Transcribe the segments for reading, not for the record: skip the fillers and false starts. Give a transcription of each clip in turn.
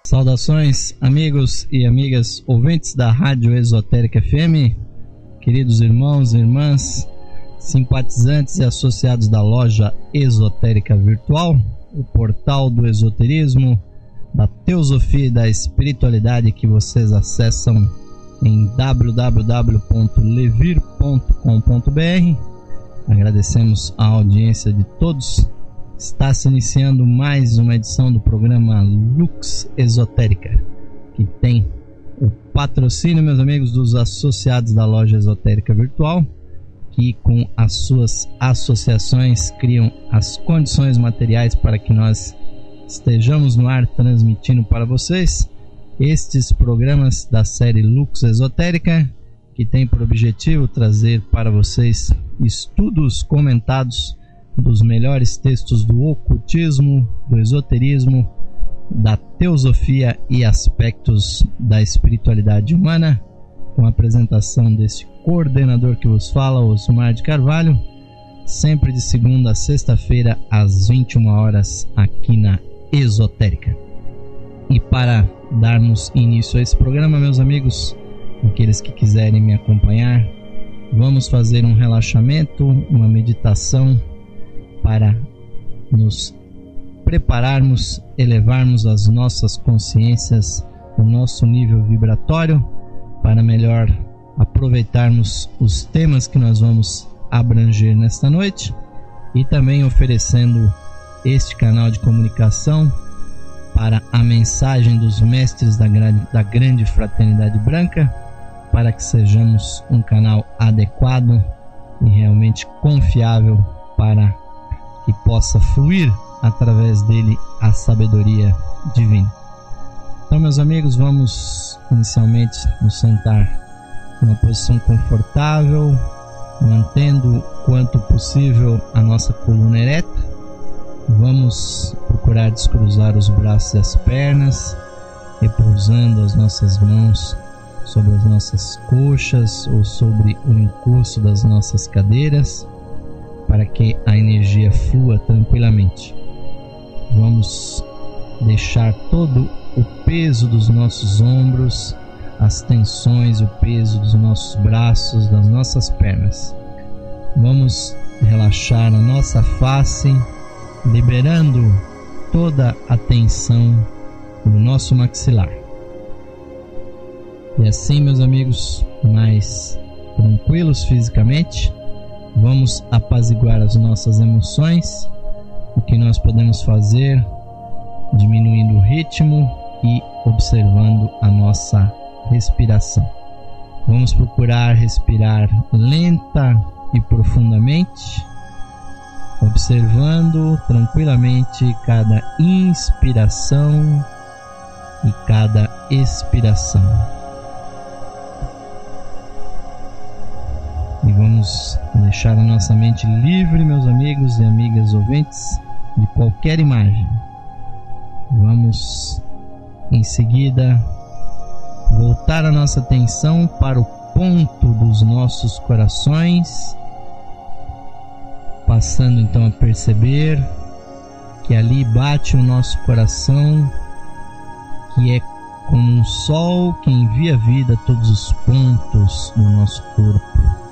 Saudações, amigos e amigas ouvintes da Rádio Esotérica FM, queridos irmãos e irmãs, simpatizantes e associados da loja Esotérica Virtual, o portal do esoterismo, da teosofia e da espiritualidade que vocês acessam em www.levir.com.br. Agradecemos a audiência de todos. Está se iniciando mais uma edição do programa Lux Esotérica, que tem o patrocínio, meus amigos, dos associados da loja Esotérica Virtual, que com as suas associações criam as condições materiais para que nós estejamos no ar transmitindo para vocês estes programas da série Lux Esotérica, que tem por objetivo trazer para vocês estudos comentados dos melhores textos do ocultismo, do esoterismo, da teosofia e aspectos da espiritualidade humana, com a apresentação deste coordenador que vos fala, Osmar de Carvalho, sempre de segunda a sexta-feira às 21 horas aqui na Esotérica. E para darmos início a esse programa, meus amigos, aqueles que quiserem me acompanhar, vamos fazer um relaxamento, uma meditação para nos prepararmos, elevarmos as nossas consciências, o nosso nível vibratório, para melhor aproveitarmos os temas que nós vamos abranger nesta noite, e também oferecendo este canal de comunicação para a mensagem dos mestres da grande fraternidade branca, para que sejamos um canal adequado e realmente confiável para que possa fluir através dele a sabedoria divina. Então, meus amigos, vamos inicialmente nos sentar numa posição confortável, mantendo quanto possível a nossa coluna ereta. Vamos procurar descruzar os braços e as pernas, repousando as nossas mãos sobre as nossas coxas ou sobre o encosto das nossas cadeiras, para que a energia flua tranquilamente. Vamos deixar todo o peso dos nossos ombros, as tensões, o peso dos nossos braços, das nossas pernas. Vamos relaxar a nossa face, liberando toda a tensão do nosso maxilar. E assim, meus amigos, mais tranquilos fisicamente, vamos apaziguar as nossas emoções. O que nós podemos fazer, diminuindo o ritmo e observando a nossa respiração. Vamos procurar respirar lenta e profundamente, observando tranquilamente cada inspiração e cada expiração. E vamos deixar a nossa mente livre, meus amigos e amigas ouvintes, de qualquer imagem. Vamos, em seguida, voltar a nossa atenção para o ponto dos nossos corações, passando então a perceber que ali bate o nosso coração, que é como um sol que envia vida a todos os pontos do nosso corpo.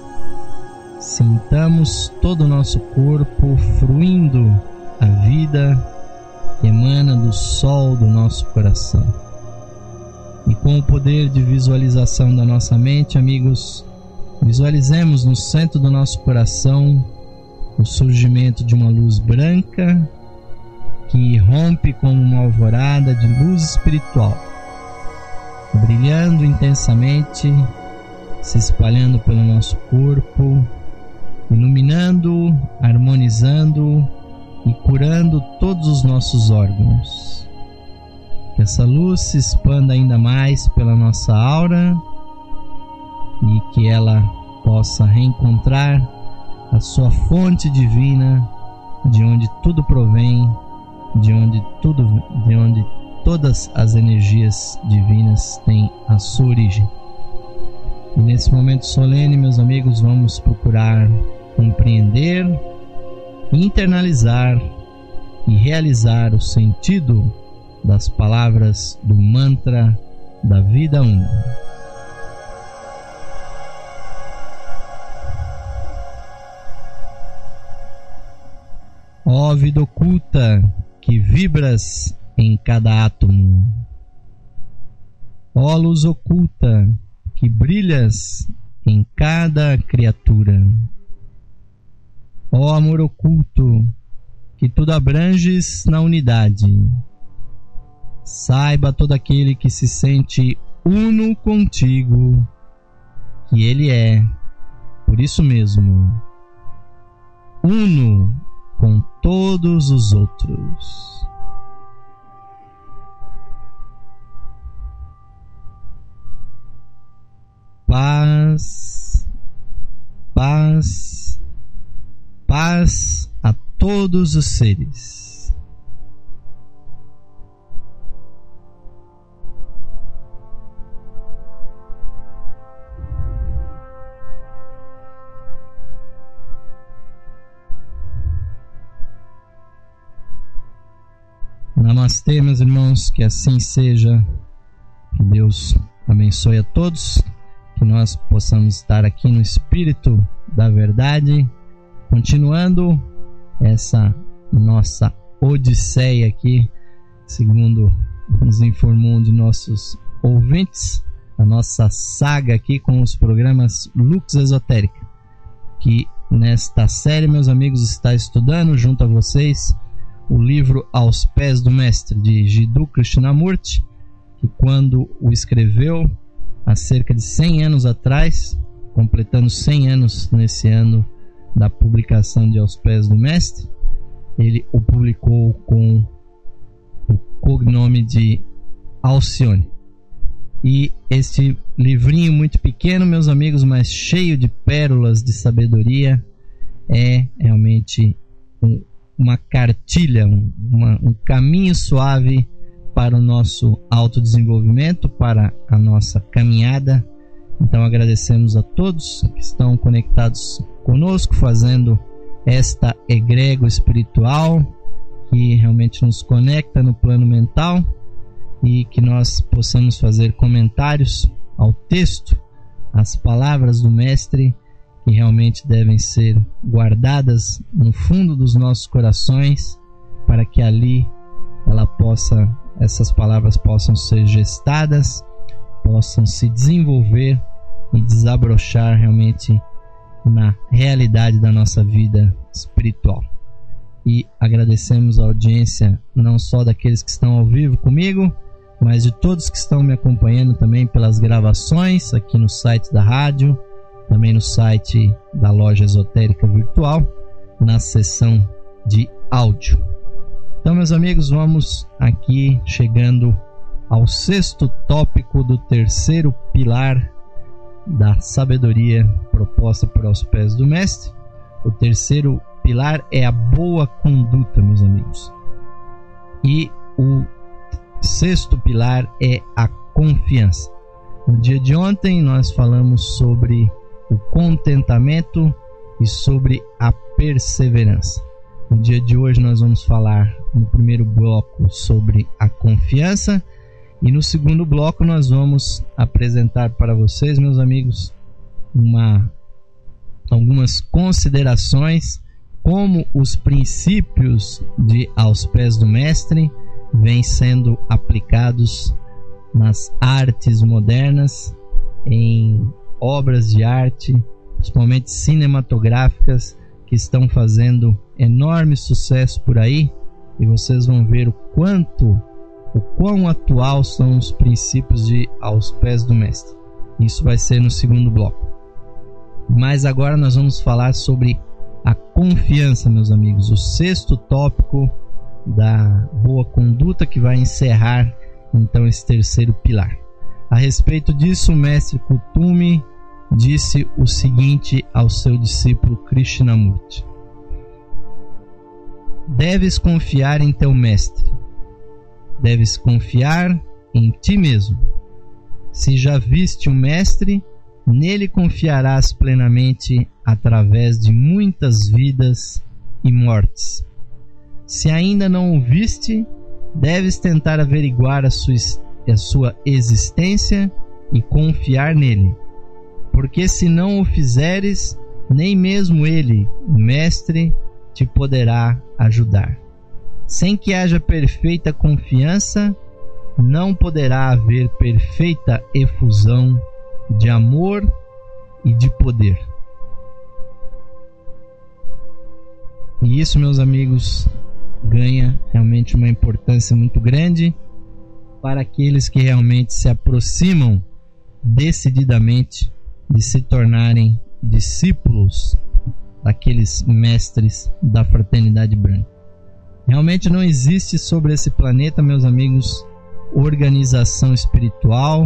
Sintamos todo o nosso corpo fruindo a vida que emana do sol do nosso coração. E com o poder de visualização da nossa mente, amigos, visualizemos no centro do nosso coração o surgimento de uma luz branca que irrompe como uma alvorada de luz espiritual, brilhando intensamente, se espalhando pelo nosso corpo, iluminando, harmonizando e curando todos os nossos órgãos. Que essa luz se expanda ainda mais pela nossa aura e que ela possa reencontrar a sua fonte divina, de onde tudo provém, de onde todas as energias divinas têm a sua origem. E nesse momento solene, meus amigos, vamos procurar compreender, internalizar e realizar o sentido das palavras do mantra da vida Una. Ó vida oculta que vibras em cada átomo, ó luz oculta que brilhas em cada criatura, ó amor oculto que tudo abranges na unidade, saiba todo aquele que se sente uno contigo que ele é, por isso mesmo, uno com todos os outros. Paz, paz, paz a todos os seres. Namastê, meus irmãos, que assim seja, que Deus abençoe a todos, que nós possamos estar aqui no Espírito da Verdade, continuando essa nossa odisseia aqui, segundo nos informou um de nossos ouvintes, a nossa saga aqui com os programas Lux Esotérica, que nesta série, meus amigos, está estudando junto a vocês o livro Aos Pés do Mestre, de Jiddu Krishnamurti, que quando o escreveu há cerca de 100 anos atrás, completando 100 anos nesse ano da publicação de Aos Pés do Mestre, ele o publicou com o cognome de Alcione. E este livrinho muito pequeno, meus amigos, mas cheio de pérolas de sabedoria, é realmente uma cartilha, um caminho suave para o nosso autodesenvolvimento, para a nossa caminhada. Então agradecemos a todos que estão conectados conosco, fazendo esta egrégora espiritual que realmente nos conecta no plano mental, e que nós possamos fazer comentários ao texto, às palavras do Mestre, que realmente devem ser guardadas no fundo dos nossos corações, para que ali essas palavras possam ser gestadas, possam se desenvolver e desabrochar realmente na realidade da nossa vida espiritual. E agradecemos a audiência não só daqueles que estão ao vivo comigo, mas de todos que estão me acompanhando também pelas gravações aqui no site da rádio, também no site da Loja Esotérica Virtual, na seção de áudio. Então, meus amigos, vamos aqui chegando ao 6º tópico do 3º pilar da sabedoria proposta por Aos Pés do Mestre. O 3º pilar é a boa conduta, meus amigos. E o 6º pilar é a confiança. No dia de ontem nós falamos sobre o contentamento e sobre a perseverança. No dia de hoje nós vamos falar no primeiro bloco sobre a confiança, e no segundo bloco nós vamos apresentar para vocês, meus amigos, algumas considerações como os princípios de Aos Pés do Mestre vêm sendo aplicados nas artes modernas, em obras de arte, principalmente cinematográficas, que estão fazendo enorme sucesso por aí, e vocês vão ver o quão atual são os princípios de Aos Pés do Mestre. Isso vai ser no segundo bloco. Mas agora nós vamos falar sobre a confiança, meus amigos, o 6º tópico da boa conduta, que vai encerrar então esse 3º pilar. A respeito disso, o mestre Kutumi disse o seguinte ao seu discípulo Krishnamurti: deves confiar em teu mestre, deves confiar em ti mesmo. Se já viste o mestre, nele confiarás plenamente através de muitas vidas e mortes. Se ainda não o viste, deves tentar averiguar a sua existência e confiar nele, porque se não o fizeres, nem mesmo ele, o mestre, te poderá ajudar. Sem que haja perfeita confiança, não poderá haver perfeita efusão de amor e de poder. E isso, meus amigos, ganha realmente uma importância muito grande para aqueles que realmente se aproximam decididamente de se tornarem discípulos daqueles mestres da Fraternidade Branca. Realmente não existe sobre esse planeta, meus amigos, organização espiritual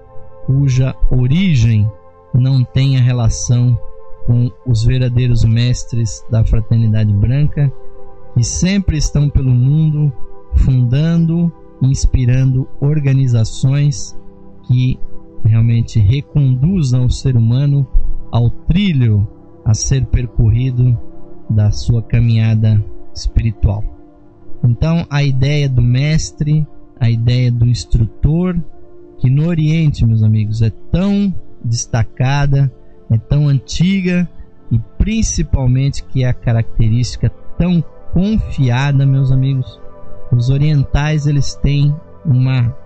cuja origem não tenha relação com os verdadeiros mestres da Fraternidade Branca, que sempre estão pelo mundo fundando e inspirando organizações que realmente reconduzam o ser humano ao trilho a ser percorrido da sua caminhada espiritual. Então, a ideia do mestre, a ideia do instrutor, que no Oriente, meus amigos, é tão destacada, é tão antiga e principalmente que é a característica tão confiada, meus amigos. Os orientais, eles têm uma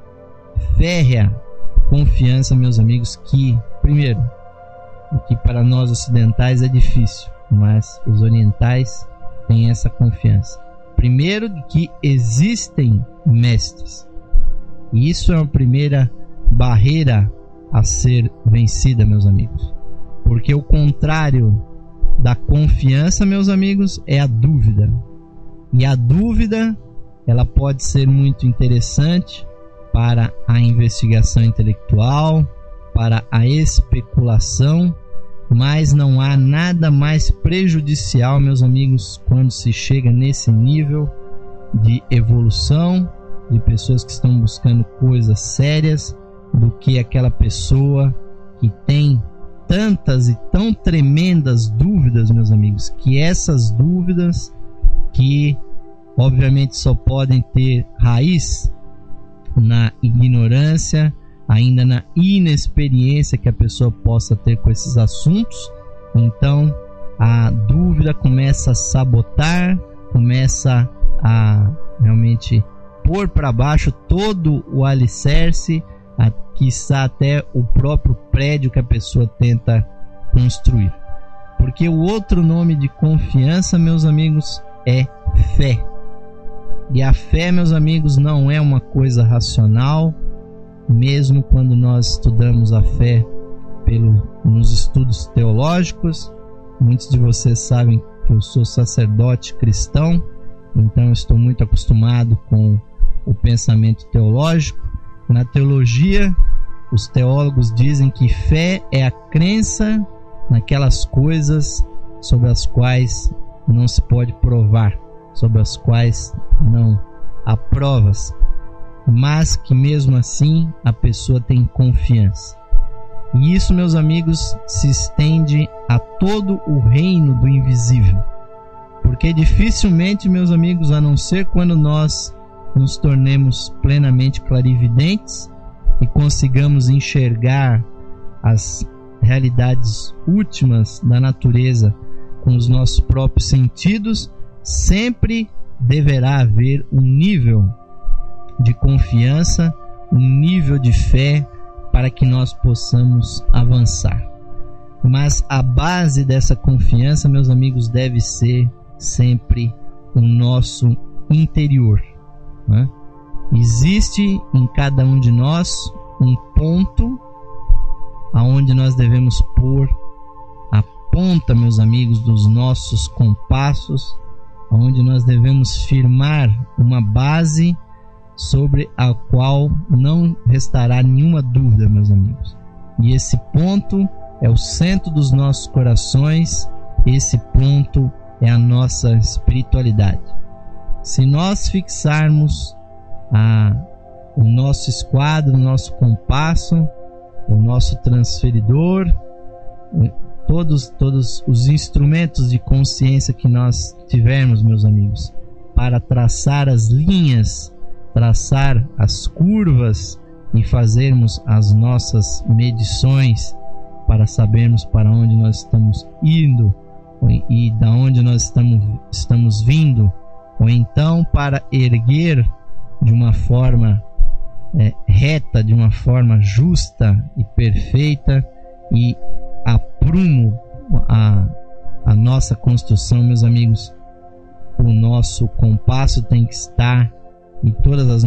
férrea confiança, meus amigos, que, primeiro, o que para nós ocidentais é difícil, mas os orientais têm essa confiança. Primeiro, de que existem mestres. E isso é uma primeira barreira a ser vencida, meus amigos. Porque o contrário da confiança, meus amigos, é a dúvida. E a dúvida, ela pode ser muito interessante para a investigação intelectual, para a especulação, mas não há nada mais prejudicial, meus amigos, quando se chega nesse nível de evolução, de pessoas que estão buscando coisas sérias, do que aquela pessoa que tem tantas e tão tremendas dúvidas, meus amigos, que essas dúvidas, que obviamente só podem ter raiz na ignorância, ainda na inexperiência que a pessoa possa ter com esses assuntos. Então a dúvida começa a sabotar, começa a realmente pôr para baixo todo o alicerce, quiçá até o próprio prédio que a pessoa tenta construir. Porque o outro nome de confiança, meus amigos, é fé. E a fé, meus amigos, não é uma coisa racional. Mesmo quando nós estudamos a fé nos estudos teológicos, muitos de vocês sabem que eu sou sacerdote cristão, então eu estou muito acostumado com o pensamento teológico. Na teologia, os teólogos dizem que fé é a crença naquelas coisas sobre as quais não se pode provar, sobre as quais não há provas, mas que mesmo assim a pessoa tem confiança. E isso, meus amigos, se estende a todo o reino do invisível, porque dificilmente, meus amigos, a não ser quando nós nos tornemos plenamente clarividentes e consigamos enxergar as realidades últimas da natureza com os nossos próprios sentidos, sempre deverá haver um nível de confiança, um nível de fé para que nós possamos avançar. Mas a base dessa confiança, meus amigos, deve ser sempre o nosso interior, né? Existe em cada um de nós um ponto aonde nós devemos pôr a ponta, meus amigos, dos nossos compassos, onde nós devemos firmar uma base sobre a qual não restará nenhuma dúvida, meus amigos. E esse ponto é o centro dos nossos corações, esse ponto é a nossa espiritualidade. Se nós fixarmos o nosso esquadro, o nosso compasso, o nosso transferidor, todos os instrumentos de consciência que nós tivermos, meus amigos, para traçar as linhas traçar as curvas e fazermos as nossas medições para sabermos para onde nós estamos indo e da onde nós estamos vindo, ou então para erguer de uma forma reta, de uma forma justa e perfeita e aprumo a nossa construção, meus amigos. O nosso compasso tem que estar e todas as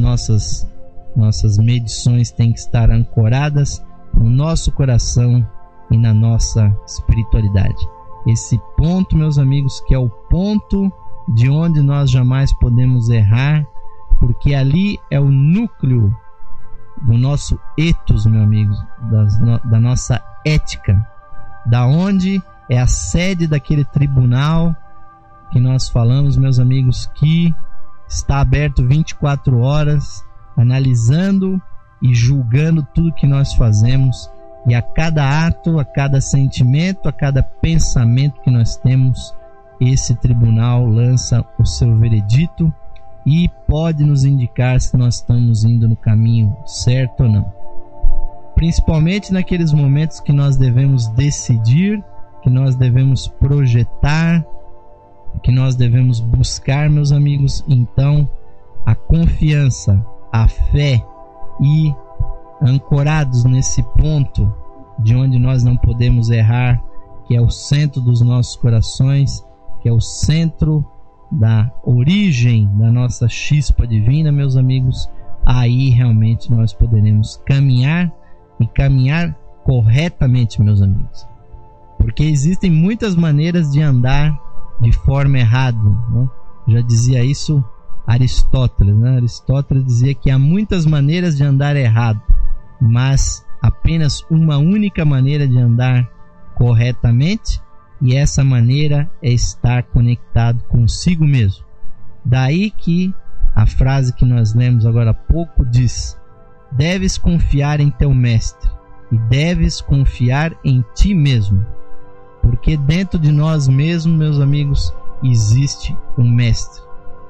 nossas medições têm que estar ancoradas no nosso coração e na nossa espiritualidade. Esse ponto, meus amigos, que é o ponto de onde nós jamais podemos errar, porque ali é o núcleo do nosso ethos, meus amigos, da nossa ética, da onde é a sede daquele tribunal que nós falamos, meus amigos, que está aberto 24 horas, analisando e julgando tudo que nós fazemos, e a cada ato, a cada sentimento, a cada pensamento que nós temos, esse tribunal lança o seu veredito e pode nos indicar se nós estamos indo no caminho certo ou não. Principalmente naqueles momentos que nós devemos decidir, que nós devemos projetar, que nós devemos buscar, meus amigos. Então, a confiança, a fé e ancorados nesse ponto de onde nós não podemos errar, que é o centro dos nossos corações, que é o centro da origem da nossa chispa divina, meus amigos, aí realmente nós poderemos caminhar e caminhar corretamente, meus amigos. Porque existem muitas maneiras de andar de forma errada, né? Já dizia isso Aristóteles, né? Aristóteles dizia que há muitas maneiras de andar errado, mas apenas uma única maneira de andar corretamente, e essa maneira é estar conectado consigo mesmo. Daí que a frase que nós lemos agora há pouco diz: deves confiar em teu mestre e deves confiar em ti mesmo, porque dentro de nós mesmos, meus amigos, existe um mestre.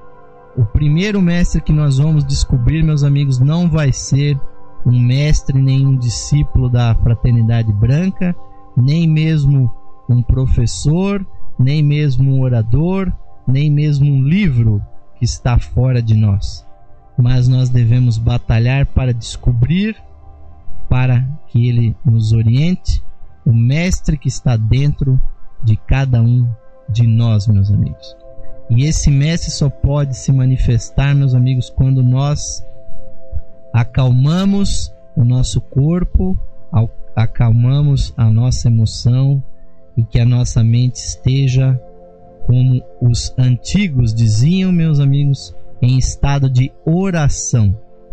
O primeiro mestre que nós vamos descobrir, meus amigos, não vai ser um mestre, nem um discípulo da Fraternidade Branca, nem mesmo um professor, nem mesmo um orador, nem mesmo um livro que está fora de nós. Mas nós devemos batalhar para descobrir, para que ele nos oriente, o mestre que está dentro de cada um de nós, meus amigos. E esse mestre só pode se manifestar, meus amigos, quando nós acalmamos o nosso corpo, acalmamos a nossa emoção, e que a nossa mente esteja, como os antigos diziam, meus amigos, em estado de oração.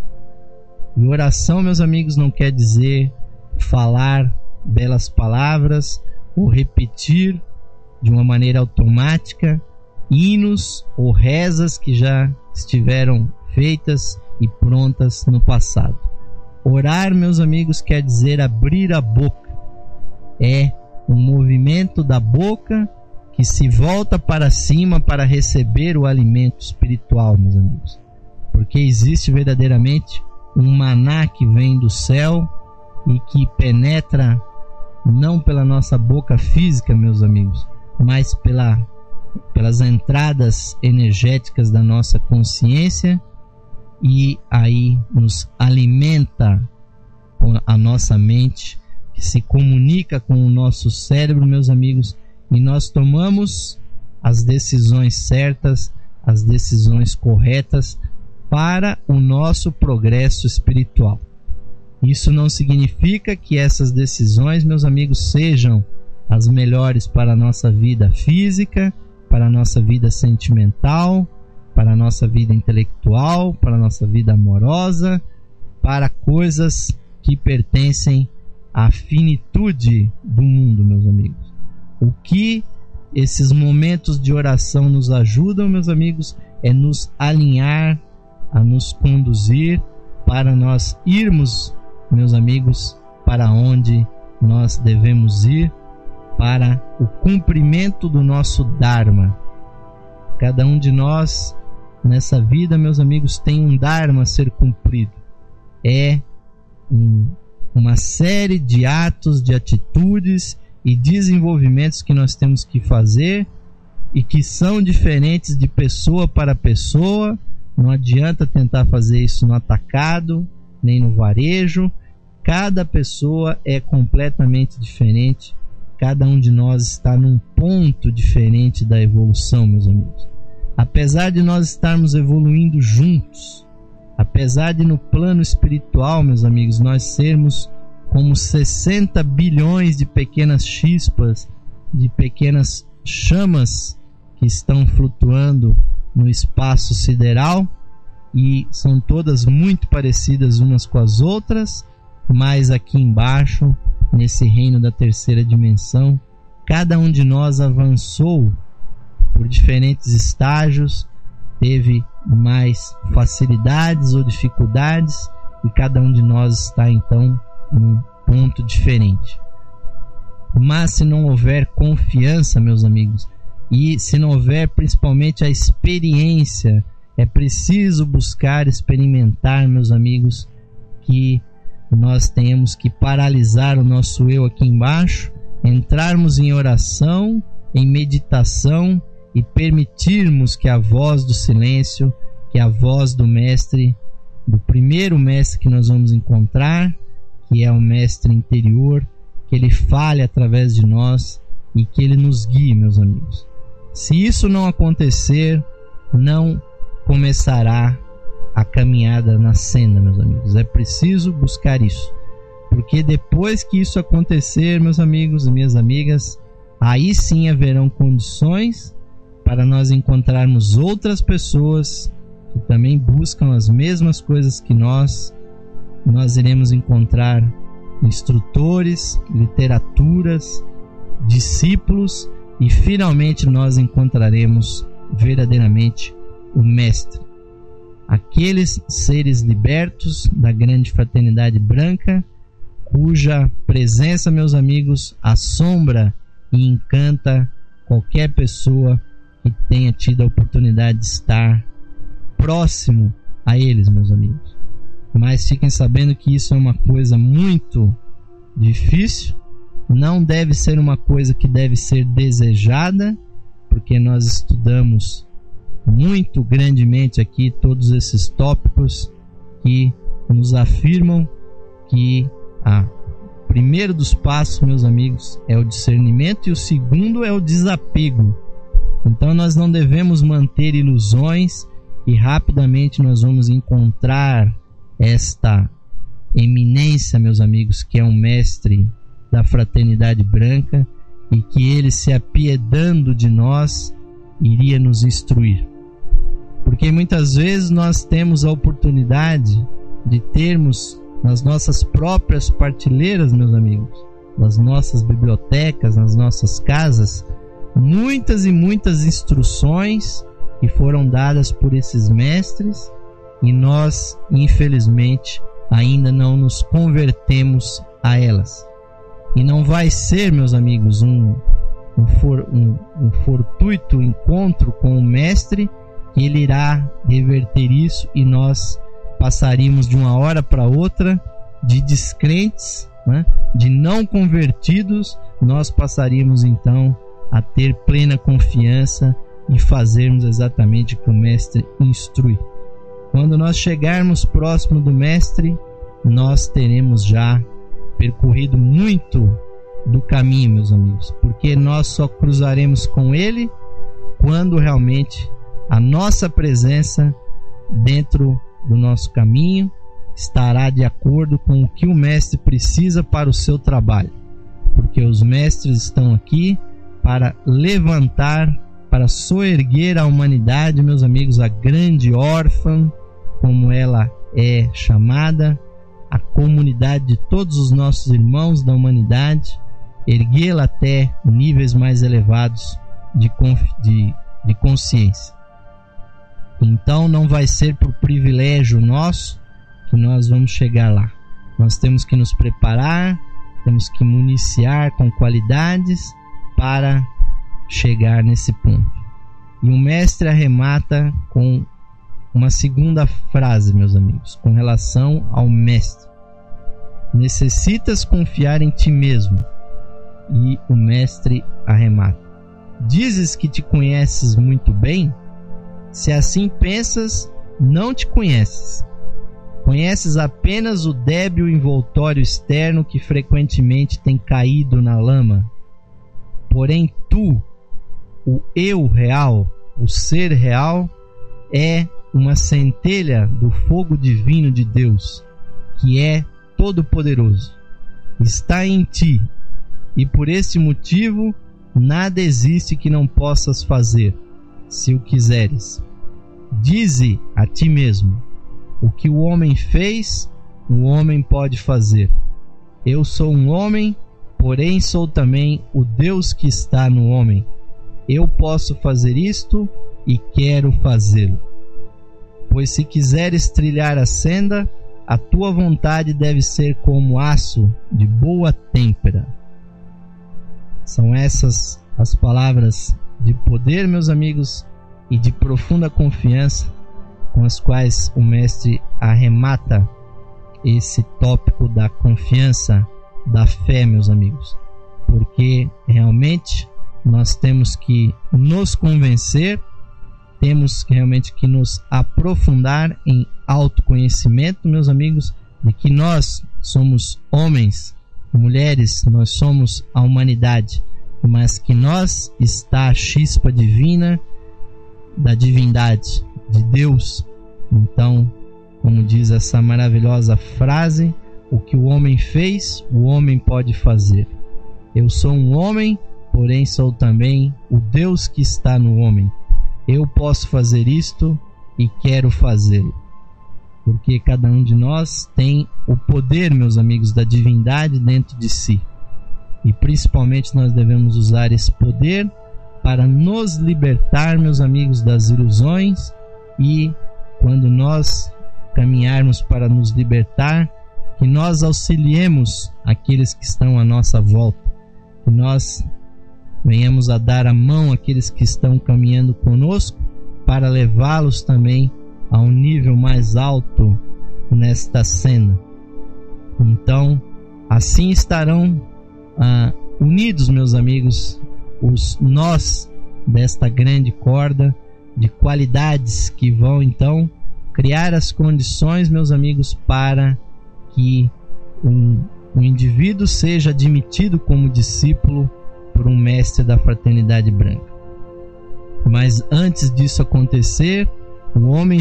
E oração, meus amigos, não quer dizer falar belas palavras ou repetir de uma maneira automática hinos ou rezas que já estiveram feitas e prontas no passado. Orar, meus amigos, quer dizer abrir a boca. É um movimento da boca que se volta para cima para receber o alimento espiritual, meus amigos. Porque existe verdadeiramente um maná que vem do céu e que penetra não pela nossa boca física, meus amigos, mas pelas entradas energéticas da nossa consciência, e aí nos alimenta com a nossa mente, que se comunica com o nosso cérebro, meus amigos, e nós tomamos as decisões certas, as decisões corretas para o nosso progresso espiritual. Isso não significa que essas decisões, meus amigos, sejam as melhores para a nossa vida física, para a nossa vida sentimental, para a nossa vida intelectual, para a nossa vida amorosa, para coisas que pertencem à finitude do mundo, meus amigos. O que esses momentos de oração nos ajudam, meus amigos, é nos alinhar, a nos conduzir para nós irmos, meus amigos, para onde nós devemos ir, para o cumprimento do nosso Dharma. Cada um de nós nessa vida, meus amigos, tem um dharma a ser cumprido. É uma série de atos, de atitudes e desenvolvimentos que nós temos que fazer e que são diferentes de pessoa para pessoa. Não adianta tentar fazer isso no atacado, nem no varejo. Cada pessoa é completamente diferente. Cada um de nós está num ponto diferente da evolução, meus amigos. Apesar de nós estarmos evoluindo juntos, apesar de no plano espiritual, meus amigos, nós sermos como 60 bilhões de pequenas chispas, de pequenas chamas que estão flutuando no espaço sideral, e são todas muito parecidas umas com as outras, mas aqui embaixo, nesse reino da terceira dimensão, cada um de nós avançou por diferentes estágios, teve mais facilidades ou dificuldades, e cada um de nós está então num ponto diferente. Mas se não houver confiança, meus amigos, e se não houver principalmente a experiência, é preciso buscar experimentar, meus amigos, que nós temos que paralisar o nosso eu aqui embaixo, entrarmos em oração, em meditação e permitirmos que a voz do silêncio, que a voz do mestre, do primeiro mestre que nós vamos encontrar, que é o mestre interior, que ele fale através de nós e que ele nos guie, meus amigos. Se isso não acontecer, não começará a caminhada na senda, meus amigos. É preciso buscar isso, porque depois que isso acontecer, meus amigos e minhas amigas, aí sim haverão condições para nós encontrarmos outras pessoas que também buscam as mesmas coisas que nós. Nós iremos encontrar instrutores, literaturas, discípulos, e finalmente nós encontraremos verdadeiramente o mestre. Aqueles seres libertos da grande fraternidade branca, cuja presença, meus amigos, assombra e encanta qualquer pessoa que tenha tido a oportunidade de estar próximo a eles, meus amigos. Mas fiquem sabendo que isso é uma coisa muito difícil, não deve ser uma coisa que deve ser desejada, porque nós estudamos muito grandemente aqui todos esses tópicos que nos afirmam que o primeiro dos passos, meus amigos, é o discernimento, e o segundo é o desapego. Então nós não devemos manter ilusões, e rapidamente nós vamos encontrar esta eminência, meus amigos, que é um mestre da fraternidade branca, e que ele, se apiedando de nós, iria nos instruir. Porque muitas vezes nós temos a oportunidade de termos nas nossas próprias partilheiras, meus amigos, nas nossas bibliotecas, nas nossas casas, muitas e muitas instruções que foram dadas por esses mestres, e nós, infelizmente, ainda não nos convertemos a elas. E não vai ser, meus amigos, um fortuito encontro com o mestre que ele irá reverter isso, e nós passaríamos de uma hora para outra de descrentes, né, de não convertidos, nós passaríamos então a ter plena confiança e fazermos exatamente o que o mestre instrui. Quando nós chegarmos próximo do mestre, nós teremos já percorrido muito do caminho, meus amigos, porque nós só cruzaremos com ele quando realmente a nossa presença dentro do nosso caminho estará de acordo com o que o mestre precisa para o seu trabalho, porque os mestres estão aqui para levantar, para soerguer a humanidade, meus amigos, a grande órfã, como ela é chamada, a comunidade de todos os nossos irmãos da humanidade, erguê-la até níveis mais elevados de consciência. Então não vai ser por privilégio nosso que nós vamos chegar lá. Nós temos que nos preparar, temos que municiar com qualidades para chegar nesse ponto. E o mestre arremata com uma segunda frase, meus amigos, com relação ao mestre. Necessitas confiar em ti mesmo. E o mestre arremata: dizes que te conheces muito bem? Se assim pensas, não te conheces. Conheces apenas o débil envoltório externo que frequentemente tem caído na lama. Porém tu, o eu real, o ser real, é uma centelha do fogo divino de Deus, que é todo-poderoso. Está em ti, e por este motivo nada existe que não possas fazer, se o quiseres. Dize a ti mesmo: o que o homem fez, o homem pode fazer. Eu sou um homem, porém sou também o Deus que está no homem. Eu posso fazer isto e quero fazê-lo. Pois se quiseres trilhar a senda, a tua vontade deve ser como aço de boa têmpera. São essas as palavras de poder, meus amigos, e de profunda confiança com as quais o mestre arremata esse tópico da confiança, da fé, meus amigos. Porque realmente nós temos que nos convencer, temos realmente que nos aprofundar em autoconhecimento, meus amigos, de que nós somos homens, mulheres, nós somos a humanidade, mas que nós está a chispa divina da divindade de Deus. Então, como diz essa maravilhosa frase, o que o homem fez, o homem pode fazer. Eu sou um homem, porém sou também o Deus que está no homem. Eu posso fazer isto e quero fazê-lo. Porque cada um de nós tem o poder, meus amigos, da divindade dentro de si. E principalmente nós devemos usar esse poder para nos libertar, meus amigos, das ilusões. E quando nós caminharmos para nos libertar, que nós auxiliemos aqueles que estão à nossa volta, que nós venhamos a dar a mão àqueles que estão caminhando conosco, para levá-los também a um nível mais alto nesta cena. Então, assim estarão unidos, meus amigos, os nós desta grande corda de qualidades que vão então criar as condições, meus amigos, para que um indivíduo seja admitido como discípulo por um mestre da fraternidade branca. Mas antes disso acontecer, o homem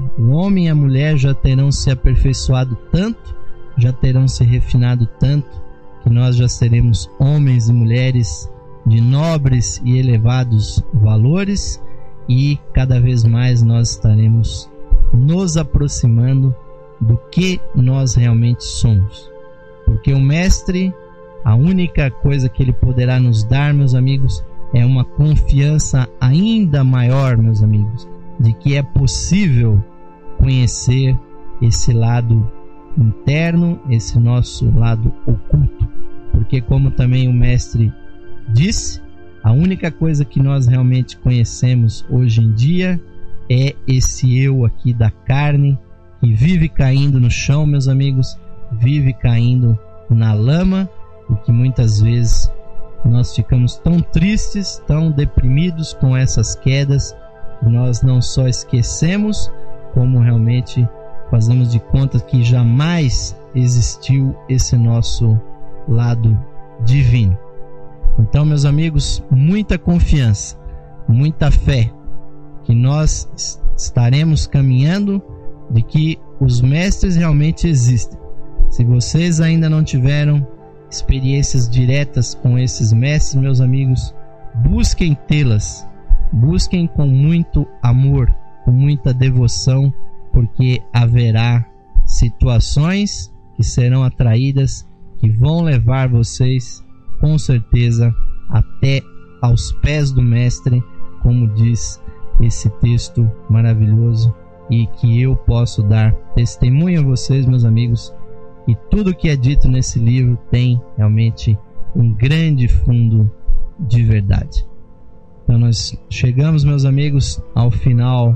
e a mulher já terão se aperfeiçoado tanto, já terão se refinado tanto, que nós já seremos homens e mulheres de nobres e elevados valores, e cada vez mais nós estaremos nos aproximando do que nós realmente somos. Porque o mestre, a única coisa que ele poderá nos dar, meus amigos, é uma confiança ainda maior, meus amigos, de que é possível conhecer esse lado interno, esse nosso lado oculto. Porque, como também o mestre disse, a única coisa que nós realmente conhecemos hoje em dia é esse eu aqui da carne, que vive caindo no chão, meus amigos, vive caindo na lama, e que muitas vezes nós ficamos tão tristes, tão deprimidos com essas quedas, que nós não só esquecemos, como realmente fazemos de conta que jamais existiu esse nosso lado divino. Então, meus amigos, muita confiança, muita fé, que nós estaremos caminhando, de que os mestres realmente existem. Se vocês ainda não tiveram experiências diretas com esses mestres, meus amigos, busquem tê-las, busquem com muito amor, com muita devoção, porque haverá situações que serão atraídas, que vão levar vocês com certeza até aos pés do mestre, como diz esse texto maravilhoso, e que eu posso dar testemunho a vocês, meus amigos, e tudo que é dito nesse livro tem realmente um grande fundo de verdade. Então nós chegamos, meus amigos, ao final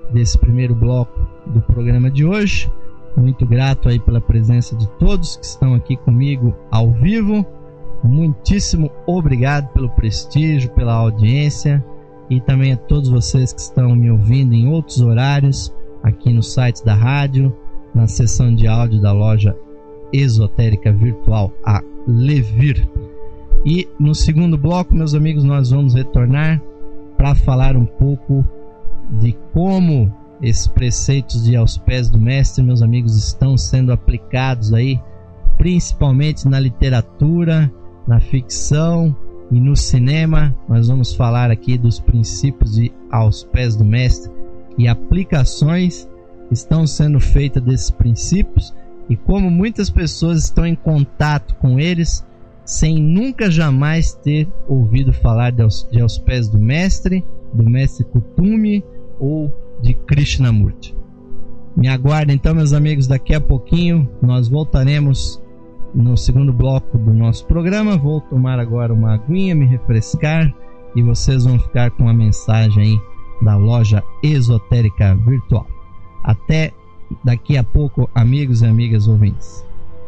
desse primeiro bloco do programa de hoje. Muito grato aí pela presença de todos que estão aqui comigo ao vivo. Muitíssimo obrigado pelo prestígio, pela audiência, e também a todos vocês que estão me ouvindo em outros horários aqui no site da rádio, na seção de áudio da loja esotérica virtual, a Levir. E no segundo bloco, meus amigos, nós vamos retornar para falar um pouco de como esses preceitos de Aos Pés do Mestre, meus amigos, estão sendo aplicados aí, principalmente na literatura, na ficção e no cinema. Nós vamos falar aqui dos princípios de Aos Pés do Mestre e aplicações que estão sendo feitas desses princípios, e como muitas pessoas estão em contato com eles sem nunca jamais ter ouvido falar de Aos Pés do Mestre Kuthumi ou de Krishnamurti. Me aguardem então, meus amigos, daqui a pouquinho nós voltaremos no segundo bloco do nosso programa. Vou tomar agora uma aguinha, me refrescar, e vocês vão ficar com a mensagem aí da loja esotérica virtual. Até daqui a pouco, amigos e amigas ouvintes.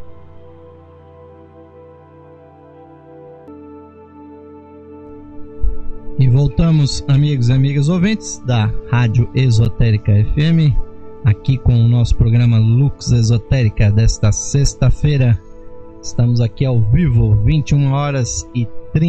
E voltamos, amigos e amigas ouvintes da Rádio Esotérica FM, aqui com o nosso programa Lux Esotérica desta sexta-feira. Estamos aqui ao vivo, 21 horas e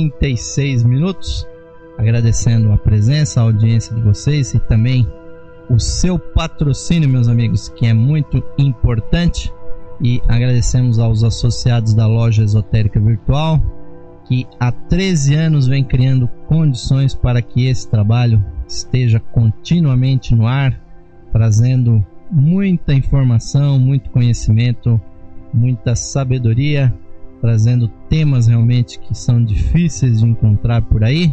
36 minutos, agradecendo a presença, a audiência de vocês e também o seu patrocínio, meus amigos, que é muito importante. E agradecemos aos associados da loja esotérica virtual, que há 13 anos vem criando condições para que esse trabalho esteja continuamente no ar, trazendo muita informação, muito conhecimento, muita sabedoria, trazendo temas realmente que são difíceis de encontrar por aí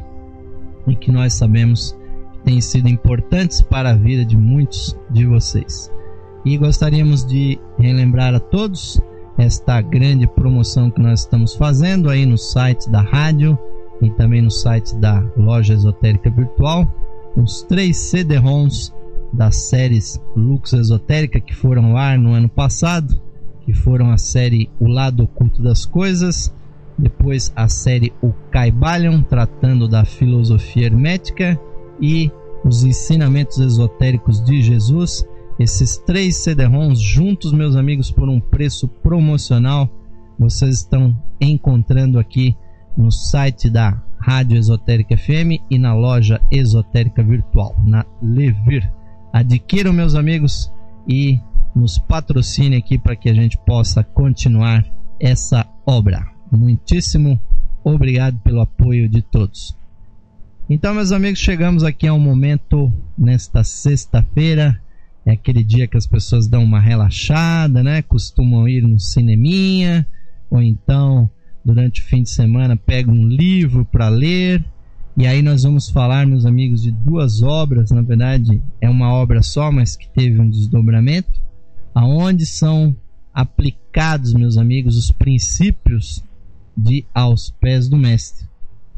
e que nós sabemos que têm sido importantes para a vida de muitos de vocês. E gostaríamos de relembrar a todos esta grande promoção que nós estamos fazendo aí no site da rádio e também no site da loja esotérica virtual. Os 3 CD-ROMs das séries Lux Esotérica que foram ao ar no ano passado, que foram a série O Lado Oculto das Coisas, depois a série O Kybalion, tratando da filosofia hermética, e os ensinamentos esotéricos de Jesus. Esses 3 CD-ROMs juntos, meus amigos, por um preço promocional, vocês estão encontrando aqui no site da Rádio Esotérica FM e na loja esotérica virtual, na Levir. Adquiram, meus amigos, e nos patrocine aqui para que a gente possa continuar essa obra. Muitíssimo obrigado pelo apoio de todos. Então, meus amigos, chegamos aqui a um momento nesta sexta-feira. É aquele dia que as pessoas dão uma relaxada, né? Costumam ir no cineminha, ou então durante o fim de semana pegam um livro para ler. E aí nós vamos falar, meus amigos, de 2 obras. Na verdade é uma obra só, mas que teve um desdobramento, aonde são aplicados, meus amigos, os princípios de Aos Pés do Mestre.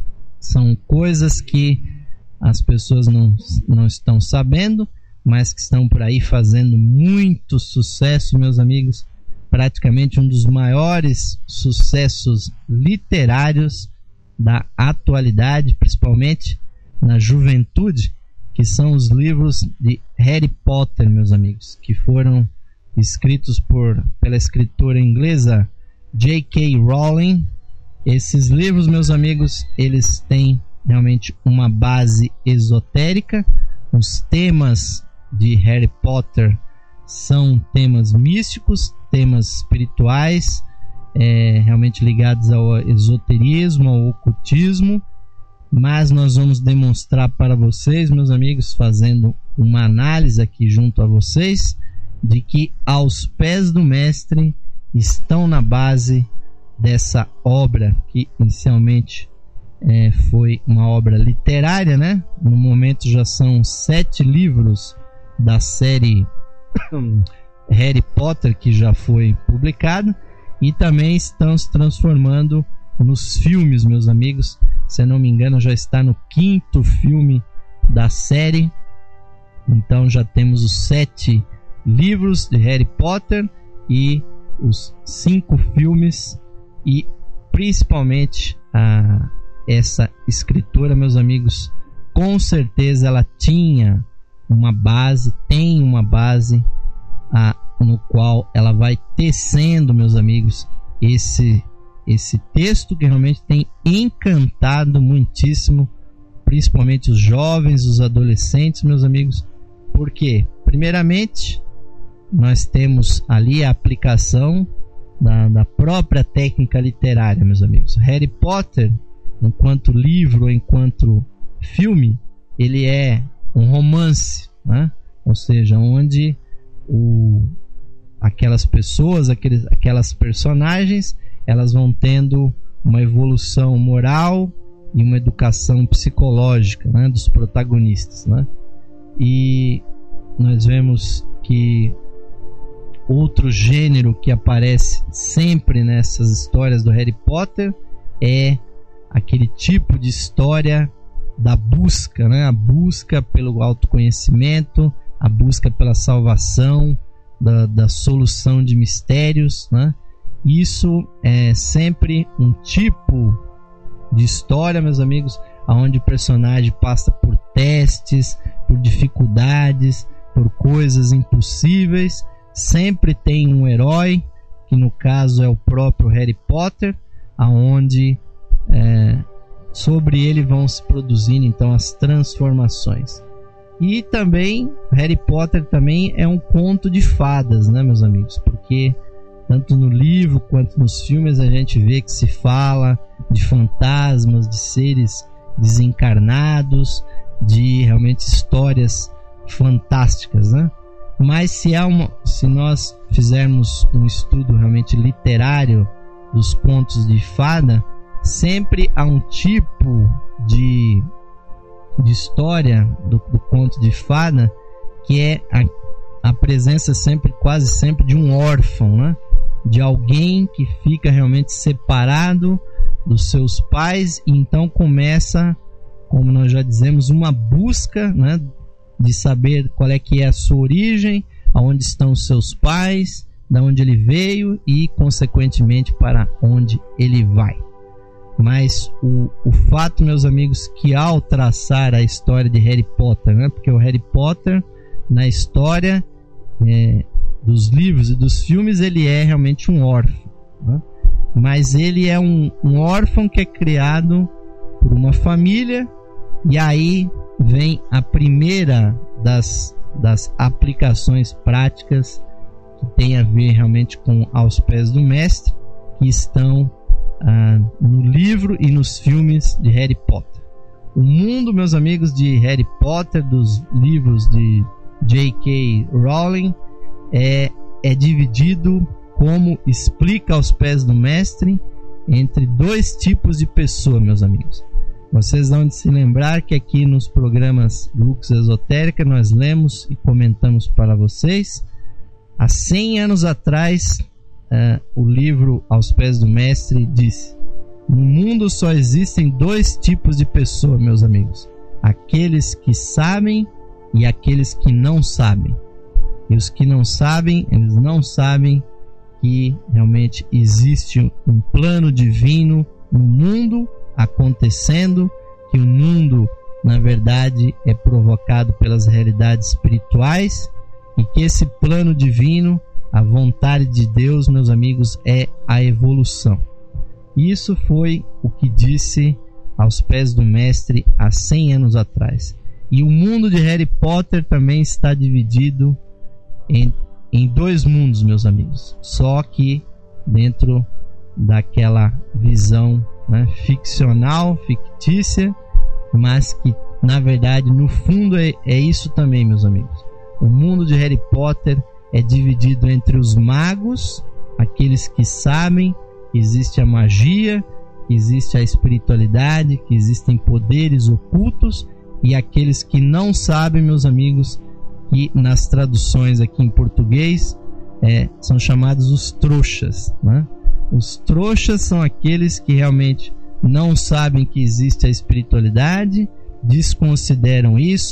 São coisas que as pessoas não estão sabendo, mas que estão por aí fazendo muito sucesso, meus amigos. Praticamente um dos maiores sucessos literários da atualidade, principalmente na juventude, que são os livros de Harry Potter, meus amigos, que foram escritos pela escritora inglesa J.K. Rowling. Esses livros, meus amigos, eles têm realmente uma base esotérica. Os temas de Harry Potter são temas místicos, temas espirituais, realmente ligados ao esoterismo, ao ocultismo, mas nós vamos demonstrar para vocês, meus amigos, fazendo uma análise aqui junto a vocês, de que Aos Pés do Mestre estão na base dessa obra, que inicialmente foi uma obra literária, né? No momento já são 7 livros da série Harry Potter que já foi publicado, e também estão se transformando nos filmes, meus amigos. Se eu não me engano, já está no 5º filme da série, Então já temos os 7 livros de Harry Potter e os 5 filmes, e principalmente essa escritora, meus amigos, com certeza ela tinha uma base, tem uma base no qual ela vai tecendo, meus amigos, esse texto que realmente tem encantado muitíssimo, principalmente os jovens, os adolescentes, meus amigos. Porque, primeiramente, nós temos ali a aplicação da própria técnica literária, meus amigos. Harry Potter, enquanto livro, enquanto filme, ele é um romance, né? Ou seja, onde aquelas pessoas, aquelas personagens, elas vão tendo uma evolução moral e uma educação psicológica, né, dos protagonistas, né? E nós vemos que outro gênero que aparece sempre nessas histórias do Harry Potter é aquele tipo de história da busca, né? A busca pelo autoconhecimento, a busca pela salvação, da solução de mistérios, né? Isso é sempre um tipo de história, meus amigos, onde o personagem passa por testes, por dificuldades, por coisas impossíveis. Sempre tem um herói, que no caso é o próprio Harry Potter, aonde sobre ele vão se produzindo então as transformações. E também Harry Potter também é um conto de fadas, né, meus amigos? Porque tanto no livro quanto nos filmes a gente vê que se fala de fantasmas, de seres desencarnados, de realmente histórias fantásticas, né? Mas se nós fizermos um estudo realmente literário dos contos de fada, sempre há um tipo de história do conto de fada que é a presença quase sempre de um órfão, né? De alguém que fica realmente separado dos seus pais, e então começa, como nós já dizemos, uma busca, né, de saber qual é que é a sua origem, aonde estão os seus pais, da onde ele veio e consequentemente para onde ele vai. Mas o fato, meus amigos, que ao traçar a história de Harry Potter, né, porque o Harry Potter na história dos livros e dos filmes ele é realmente um órfão, né? Mas ele é um órfão que é criado por uma família, e aí vem a primeira das aplicações práticas que tem a ver realmente com Aos Pés do Mestre, que estão no livro e nos filmes de Harry Potter. O mundo, meus amigos, de Harry Potter, dos livros de J.K. Rowling, é dividido, como explica Aos Pés do Mestre, entre 2 tipos de pessoa, meus amigos. Vocês vão se lembrar que aqui nos programas Lux Esotérica nós lemos e comentamos para vocês. Há 100 anos atrás, o livro Aos Pés do Mestre disse: no mundo só existem 2 tipos de pessoa, meus amigos: aqueles que sabem e aqueles que não sabem. E os que não sabem, eles não sabem que realmente existe um plano divino no mundo acontecendo, que o mundo na verdade é provocado pelas realidades espirituais, e que esse plano divino, a vontade de Deus, meus amigos, é a evolução. Isso foi o que disse Aos Pés do Mestre há 100 anos atrás. E o mundo de Harry Potter também está dividido em 2 mundos, meus amigos, só que dentro daquela visão, né, ficcional, fictícia, mas que na verdade no fundo é isso também, meus amigos. O mundo de Harry Potter é dividido entre os magos, aqueles que sabem que existe a magia, que existe a espiritualidade, que existem poderes ocultos, e aqueles que não sabem, meus amigos, que nas traduções aqui em português são chamados os trouxas, né? Os trouxas são aqueles que realmente não sabem que existe a espiritualidade, desconsideram isso,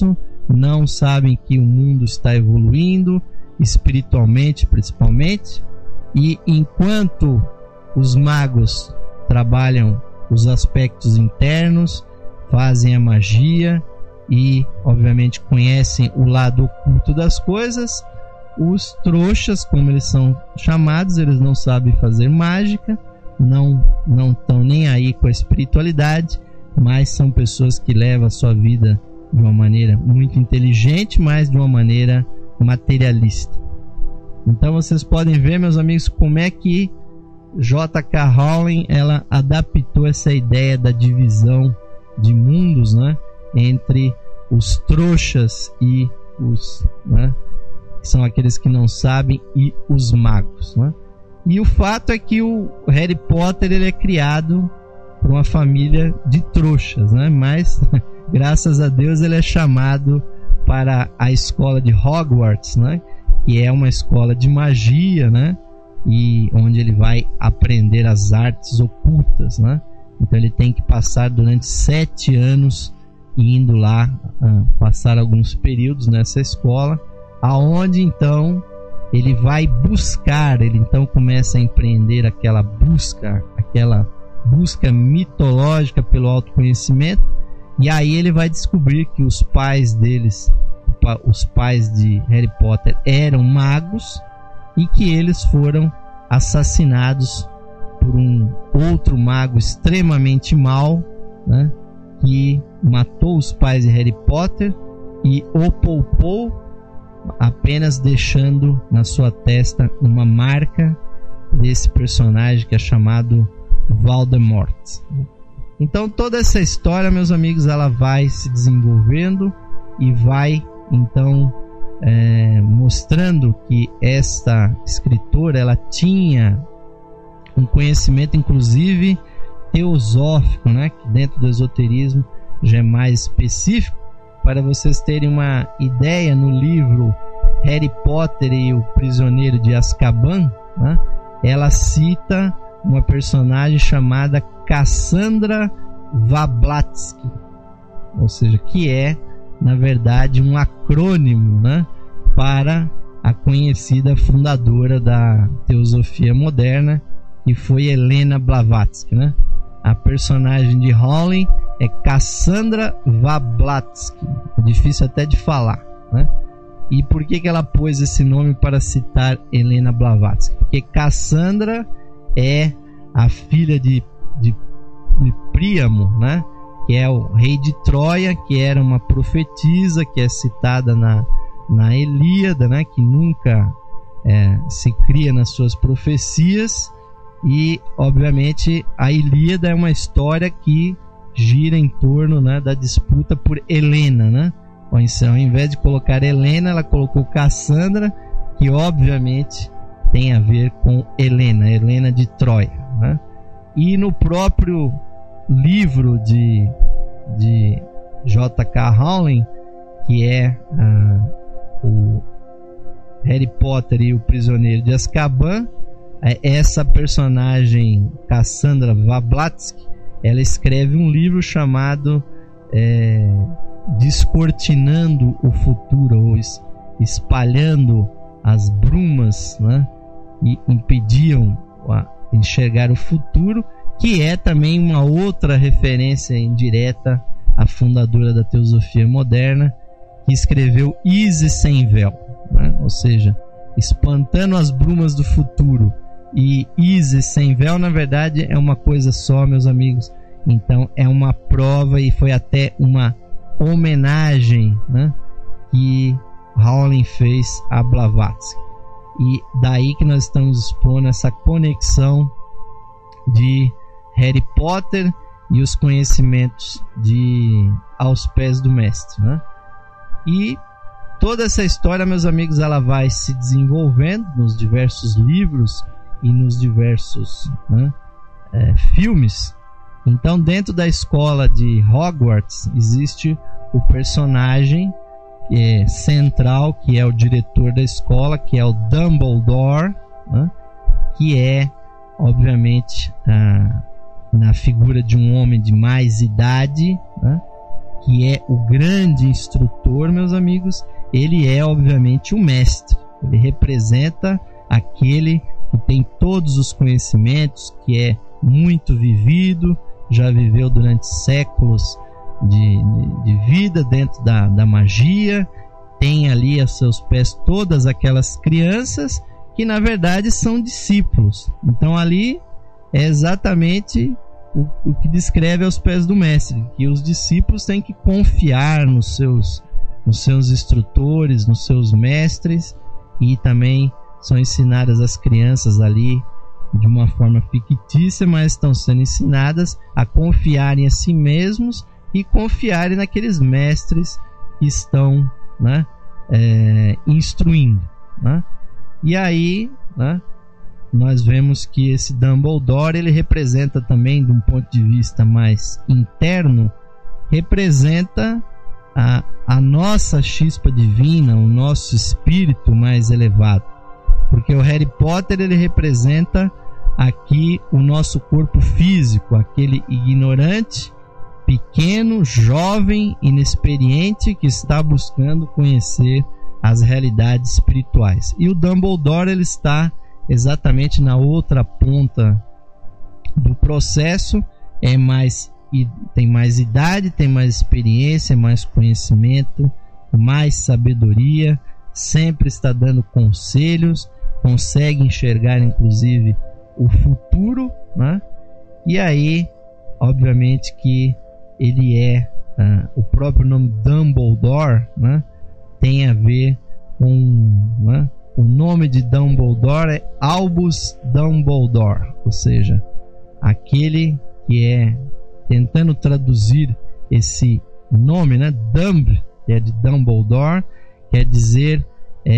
não sabem que o mundo está evoluindo, espiritualmente principalmente, e enquanto os magos trabalham os aspectos internos, fazem a magia e obviamente conhecem o lado oculto das coisas, os trouxas, como eles são chamados, eles não sabem fazer mágica, não estão nem aí com a espiritualidade, mas são pessoas que levam a sua vida de uma maneira muito inteligente, mas de uma maneira materialista. Então vocês podem ver, meus amigos, como é que J.K. Rowling ela adaptou essa ideia da divisão de mundos, né, entre os trouxas e os, né, que são aqueles que não sabem, e os magos, né? E o fato é que o Harry Potter ele é criado por uma família de trouxas, né? Mas graças a Deus ele é chamado para a escola de Hogwarts, né? Que é uma escola de magia, né? E onde ele vai aprender as artes ocultas, né? Então ele tem que passar durante 7 anos indo lá passar alguns períodos nessa escola, aonde então ele vai buscar, ele então começa a empreender aquela busca mitológica pelo autoconhecimento, e aí ele vai descobrir que os pais deles, os pais de Harry Potter, eram magos e que eles foram assassinados por um outro mago extremamente mau, né, que matou os pais de Harry Potter e o poupou, apenas deixando na sua testa uma marca desse personagem que é chamado Voldemort. Então toda essa história, meus amigos, ela vai se desenvolvendo e vai então mostrando que esta escritora ela tinha um conhecimento inclusive teosófico, né, que dentro do esoterismo já é mais específico. Para vocês terem uma ideia, no livro Harry Potter e o Prisioneiro de Azkaban, né, ela cita uma personagem chamada Cassandra Blavatsky, ou seja, que é na verdade um acrônimo, né, para a conhecida fundadora da teosofia moderna, que foi Helena Blavatsky, né? A personagem de Rowling é Cassandra Blavatsky, é difícil até de falar, né? E por que ela pôs esse nome para citar Helena Blavatsky? Porque Cassandra é a filha de Príamo, né? Que é o rei de Troia, que era uma profetisa, que é citada na Ilíada, né? Que nunca se cria nas suas profecias. E obviamente a Ilíada é uma história que gira em torno, né, da disputa por Helena, né? Então, ao invés de colocar Helena, ela colocou Cassandra, que obviamente tem a ver com Helena de Troia, né? E no próprio livro de J.K. Rowling, que é o Harry Potter e o Prisioneiro de Azkaban, essa personagem Cassandra Blavatsky, ela escreve um livro chamado Descortinando o Futuro, ou espalhando as brumas, né, que impediam enxergar o futuro, que é também uma outra referência indireta à fundadora da teosofia moderna, que escreveu Isis sem véu, né? Ou seja, espantando as brumas do futuro. E Isis sem véu, na verdade, é uma coisa só, meus amigos. Então é uma prova e foi até uma homenagem, né, que Rowling fez a Blavatsky. E daí que nós estamos expondo essa conexão de Harry Potter e os conhecimentos aos pés do mestre, né? E toda essa história, meus amigos, ela vai se desenvolvendo nos diversos livros e nos diversos, né, filmes. Então, dentro da escola de Hogwarts existe o personagem central, que é o diretor da escola, que é o Dumbledore, né, que é obviamente na figura de um homem de mais idade, né, que é o grande instrutor, meus amigos, ele é obviamente o mestre. Ele representa aquele que tem todos os conhecimentos, que é muito vivido, já viveu durante séculos de vida dentro da magia, tem ali a seus pés todas aquelas crianças que na verdade são discípulos. Então ali é exatamente o que descreve aos pés do mestre, que os discípulos têm que confiar nos seus instrutores, nos seus mestres, e também são ensinadas as crianças ali de uma forma fictícia, mas estão sendo ensinadas a confiarem a si mesmos e confiarem naqueles mestres que estão, né, instruindo, né? E aí, né, nós vemos que esse Dumbledore, ele representa também, de um ponto de vista mais interno, representa a nossa chispa divina, o nosso espírito mais elevado, porque o Harry Potter, ele representa aqui o nosso corpo físico, aquele ignorante, pequeno, jovem, inexperiente, que está buscando conhecer as realidades espirituais. E o Dumbledore, ele está exatamente na outra ponta do processo, tem mais idade, tem mais experiência, mais conhecimento, mais sabedoria, sempre está dando conselhos, consegue enxergar inclusive o futuro, né? E aí, obviamente que ele é o próprio nome Dumbledore, né? Tem a ver com, né? O nome de Dumbledore é Albus Dumbledore, ou seja, aquele que é, tentando traduzir esse nome, né? Dumb, que é de Dumbledore, quer dizer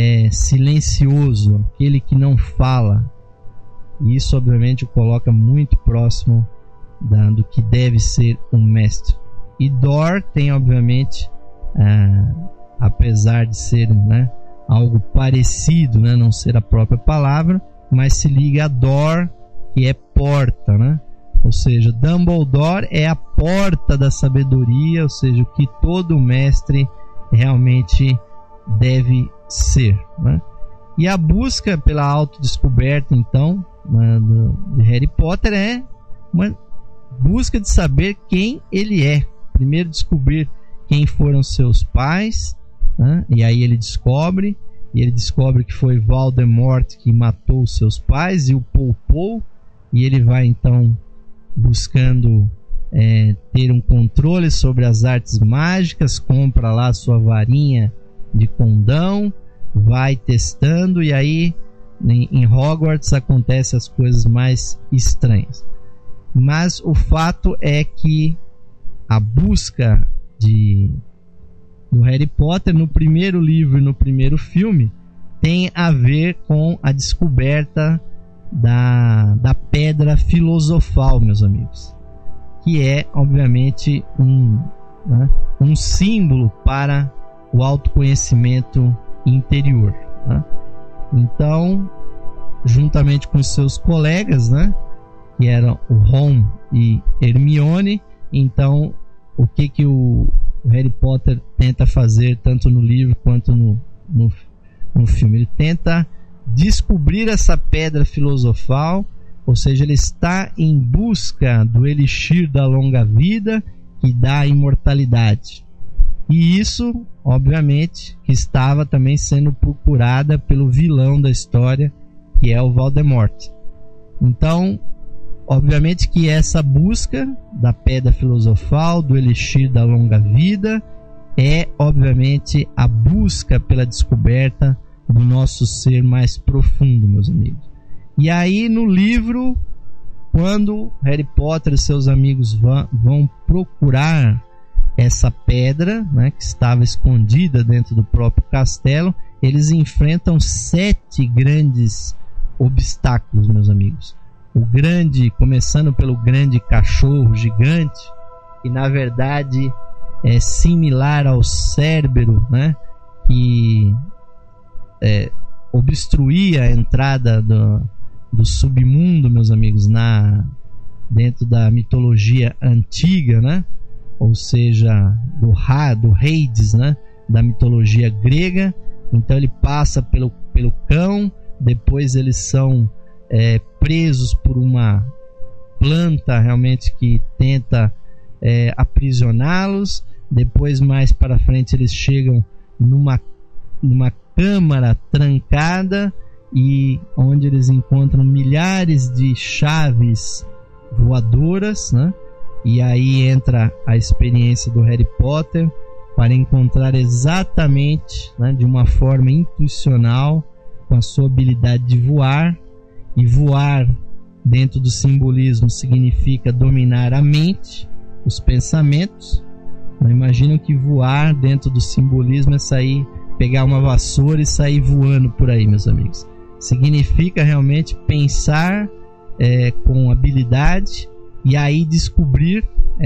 silencioso, aquele que não fala. E isso obviamente o coloca muito próximo do que deve ser um mestre. E Dor tem obviamente, apesar de ser, né, algo parecido, né, não ser a própria palavra, mas se liga a Dor, que é porta, né? Ou seja, Dumbledore é a porta da sabedoria, ou seja, o que todo mestre realmente deve ser, né? E a busca pela autodescoberta, então, de Harry Potter é uma busca de saber quem ele é. Primeiro descobrir quem foram seus pais, né? E aí ele descobre que foi Voldemort que matou seus pais e o poupou, e ele vai então buscando ter um controle sobre as artes mágicas, compra lá sua varinha de condão, vai testando, e aí em Hogwarts acontecem as coisas mais estranhas. Mas o fato é que a busca do Harry Potter no primeiro livro e no primeiro filme tem a ver com a descoberta da pedra filosofal, meus amigos, que é obviamente um símbolo para o autoconhecimento interior, né? Então, juntamente com seus colegas, né, que eram o Ron e Hermione, então o que o Harry Potter tenta fazer tanto no livro quanto no filme? Ele tenta descobrir essa pedra filosofal, ou seja, ele está em busca do elixir da longa vida que dá a imortalidade. E isso, obviamente, que estava também sendo procurada pelo vilão da história, que é o Voldemort. Então, obviamente que essa busca da pedra filosofal, do elixir da longa vida, é, obviamente, a busca pela descoberta do nosso ser mais profundo, meus amigos. E aí, no livro, quando Harry Potter e seus amigos vão procurar essa pedra, né, que estava escondida dentro do próprio castelo, eles enfrentam 7 grandes obstáculos, meus amigos. Começando pelo grande cachorro gigante, que na verdade é similar ao Cérbero, né, que obstruía a entrada do submundo, meus amigos, dentro da mitologia antiga, né? ou seja, do Hades, né, da mitologia grega. Então ele passa pelo cão, depois eles são presos por uma planta realmente que tenta aprisioná-los. Depois, mais para frente, eles chegam numa câmara trancada, e onde eles encontram milhares de chaves voadoras, né? E aí entra a experiência do Harry Potter para encontrar exatamente, né, de uma forma intuicional, com a sua habilidade de voar. E voar, dentro do simbolismo, significa dominar a mente, os pensamentos. Não imaginam que voar dentro do simbolismo é sair, pegar uma vassoura e sair voando por aí, meus amigos. Significa realmente pensar com habilidade, e aí descobrir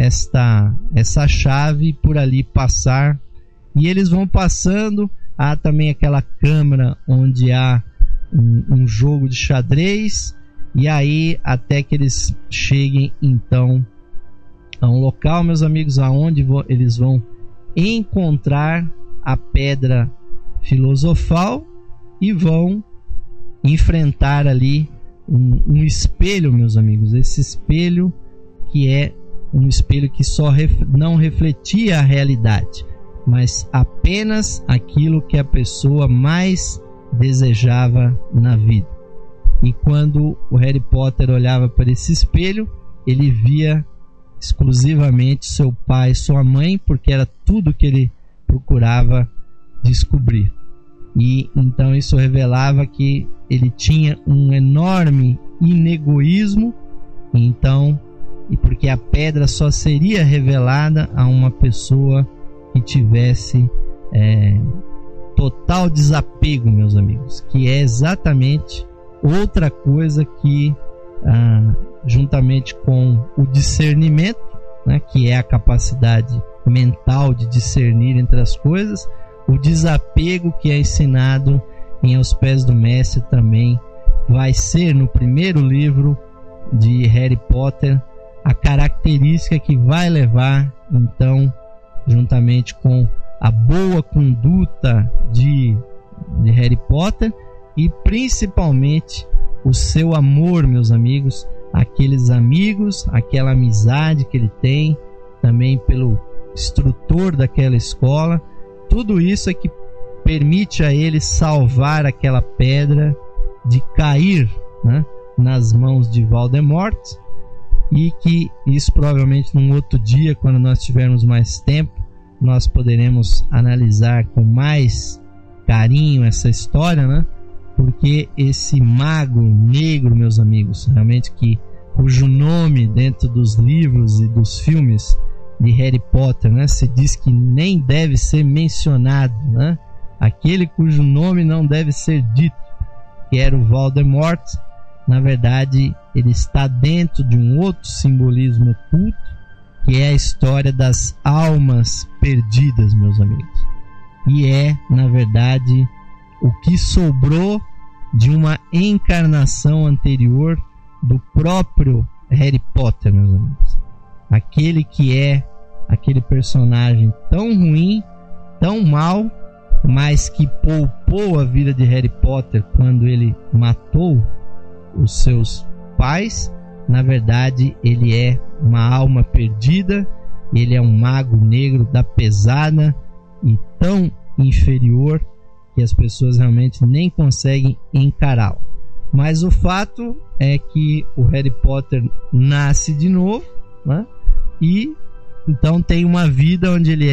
essa chave e por ali passar. E eles vão passando. Há também aquela câmara onde há um jogo de xadrez, e aí até que eles cheguem então a um local, meus amigos, aonde eles vão encontrar a pedra filosofal e vão enfrentar ali um espelho, meus amigos. Esse espelho que é um espelho que só não refletia a realidade, mas apenas aquilo que a pessoa mais desejava na vida. E quando o Harry Potter olhava para esse espelho, ele via exclusivamente seu pai e sua mãe, porque era tudo que ele procurava descobrir. E então isso revelava que ele tinha um enorme inegoísmo. Então, e porque a pedra só seria revelada a uma pessoa que tivesse total desapego, meus amigos, que é exatamente outra coisa que, juntamente com o discernimento, né, que é a capacidade mental de discernir entre as coisas, o desapego, que é ensinado em Aos Pés do Mestre, também vai ser no primeiro livro de Harry Potter a característica que vai levar, então, juntamente com a boa conduta de Harry Potter, e principalmente o seu amor, meus amigos, aqueles amigos, aquela amizade que ele tem também pelo instrutor daquela escola. Tudo isso é que permite a ele salvar aquela pedra de cair, né, nas mãos de Voldemort. E que isso provavelmente num outro dia, quando nós tivermos mais tempo, nós poderemos analisar com mais carinho essa história, né? Porque esse mago negro, meus amigos, realmente cujo nome dentro dos livros e dos filmes de Harry Potter, né, se diz que nem deve ser mencionado, né? Aquele cujo nome não deve ser dito, que era o Voldemort. Na verdade, ele está dentro de um outro simbolismo oculto, que é a história das almas perdidas, meus amigos. E é, na verdade, o que sobrou de uma encarnação anterior do próprio Harry Potter, meus amigos. Aquele que é aquele personagem tão ruim, tão mau, mas que poupou a vida de Harry Potter quando ele matou os seus pais. Na verdade, ele é uma alma perdida, ele é um mago negro da pesada e tão inferior que as pessoas realmente nem conseguem encará-lo. Mas o fato é que o Harry Potter nasce de novo, né? E então tem uma vida onde ele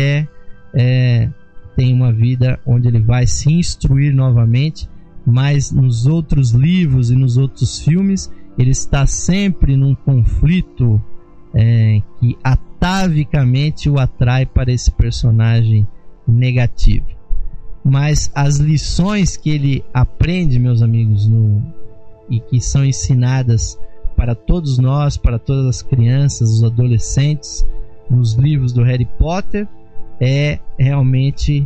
tem uma vida onde ele vai se instruir novamente. Mas nos outros livros e nos outros filmes ele está sempre num conflito que atavicamente o atrai para esse personagem negativo. Mas as lições que ele aprende, meus amigos, e que são ensinadas para todos nós, para todas as crianças, os adolescentes, nos livros do Harry Potter, é realmente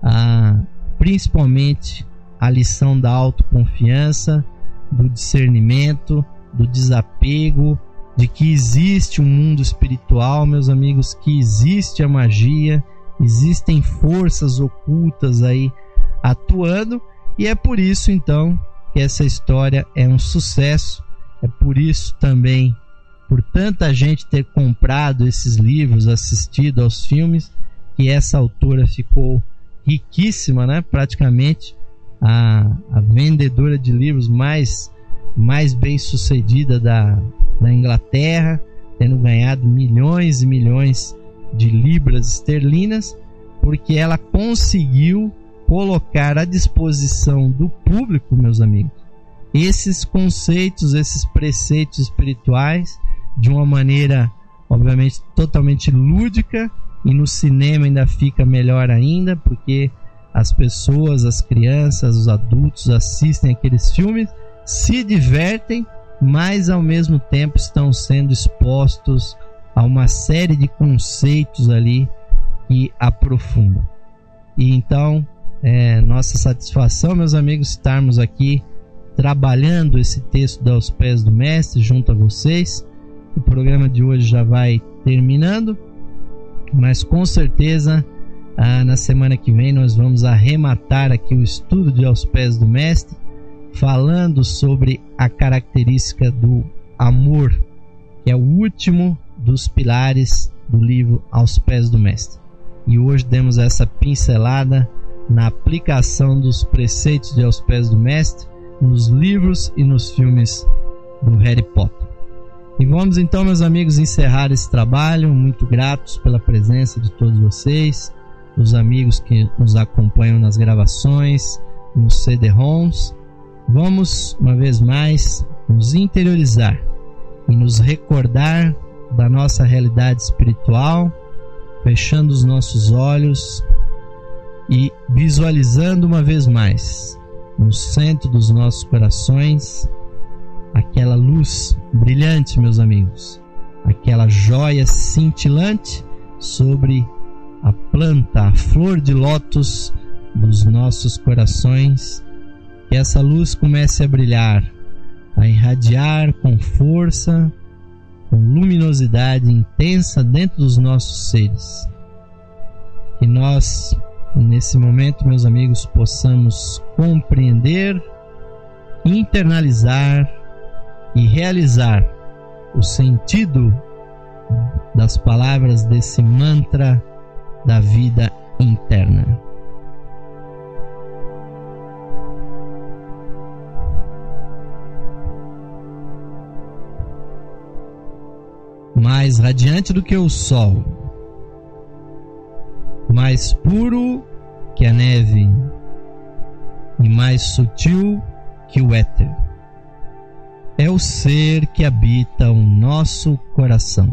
principalmente a lição da autoconfiança, do discernimento, do desapego, de que existe um mundo espiritual, meus amigos, que existe a magia, existem forças ocultas aí atuando, e é por isso então que essa história é um sucesso. É por isso também, por tanta gente ter comprado esses livros, assistido aos filmes, que essa autora ficou riquíssima, né? Praticamente a vendedora de livros mais bem sucedida da Inglaterra, tendo ganhado milhões e milhões de libras esterlinas, porque ela conseguiu colocar à disposição do público, meus amigos, esses conceitos, esses preceitos espirituais de uma maneira, obviamente, totalmente lúdica, e no cinema ainda fica melhor ainda, porque as pessoas, as crianças, os adultos assistem aqueles filmes, se divertem, mas ao mesmo tempo estão sendo expostos a uma série de conceitos ali que aprofundam. E então é nossa satisfação, meus amigos, estarmos aqui trabalhando esse texto Aos Pés do Mestre junto a vocês. O programa de hoje já vai terminando, mas com certeza na semana que vem nós vamos arrematar aqui o estudo de Aos Pés do Mestre, falando sobre a característica do amor, que é o último dos pilares do livro Aos Pés do Mestre. E hoje demos essa pincelada na aplicação dos preceitos de Aos Pés do Mestre nos livros e nos filmes do Harry Potter. E vamos então, meus amigos, encerrar esse trabalho, muito gratos pela presença de todos vocês, os amigos que nos acompanham nas gravações, nos CD-ROMs. Vamos, uma vez mais, nos interiorizar e nos recordar da nossa realidade espiritual, fechando os nossos olhos e visualizando uma vez mais, no centro dos nossos corações, aquela luz brilhante, meus amigos, aquela joia cintilante sobre a planta, a flor de lótus dos nossos corações. Que essa luz comece a brilhar, a irradiar com força, com luminosidade intensa dentro dos nossos seres. Que nós, nesse momento, meus amigos, possamos compreender, internalizar e realizar o sentido das palavras desse mantra da vida interna. Mais radiante do que o sol, mais puro que a neve e mais sutil que o éter, é o ser que habita o nosso coração.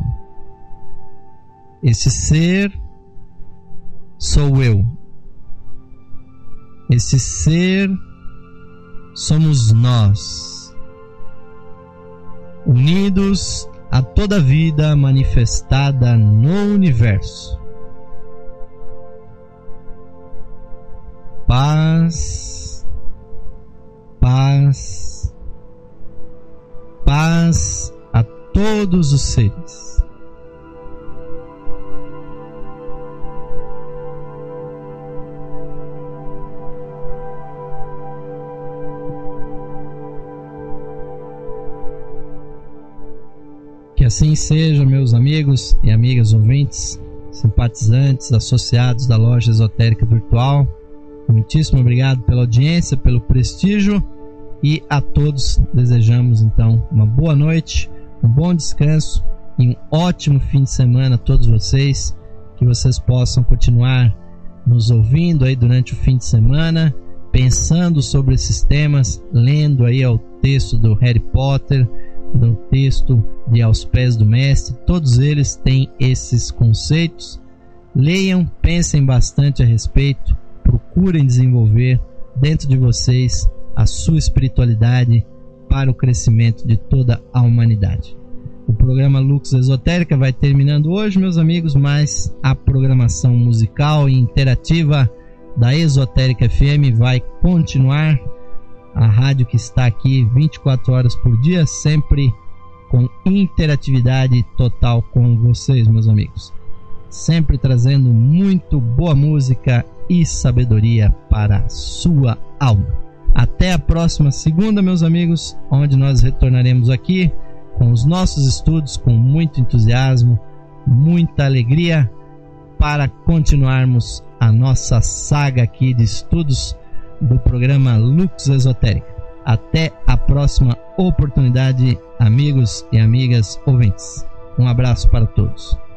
Esse ser sou eu. Esse ser somos nós, unidos a toda a vida manifestada no universo. Paz, paz, paz a todos os seres. Que assim seja, meus amigos e amigas ouvintes, simpatizantes, associados da Loja Esotérica Virtual. Muitíssimo obrigado pela audiência, pelo prestígio, e a todos desejamos então uma boa noite, um bom descanso e um ótimo fim de semana a todos vocês. Que vocês possam continuar nos ouvindo aí durante o fim de semana, pensando sobre esses temas, lendo aí o texto do Harry Potter, do texto de Aos Pés do Mestre. Todos eles têm esses conceitos. Leiam, pensem bastante a respeito, procurem desenvolver dentro de vocês a sua espiritualidade para o crescimento de toda a humanidade. O programa Lux Esotérica vai terminando hoje, meus amigos, mas a programação musical e interativa da Esotérica FM vai continuar. A rádio que está aqui 24 horas por dia, sempre com interatividade total com vocês, meus amigos. Sempre trazendo muito boa música e sabedoria para a sua alma. Até a próxima segunda, meus amigos, onde nós retornaremos aqui com os nossos estudos com muito entusiasmo, muita alegria, para continuarmos a nossa saga aqui de estudos do programa Lux Esotérica. Até a próxima oportunidade, amigos e amigas ouvintes. Um abraço para todos.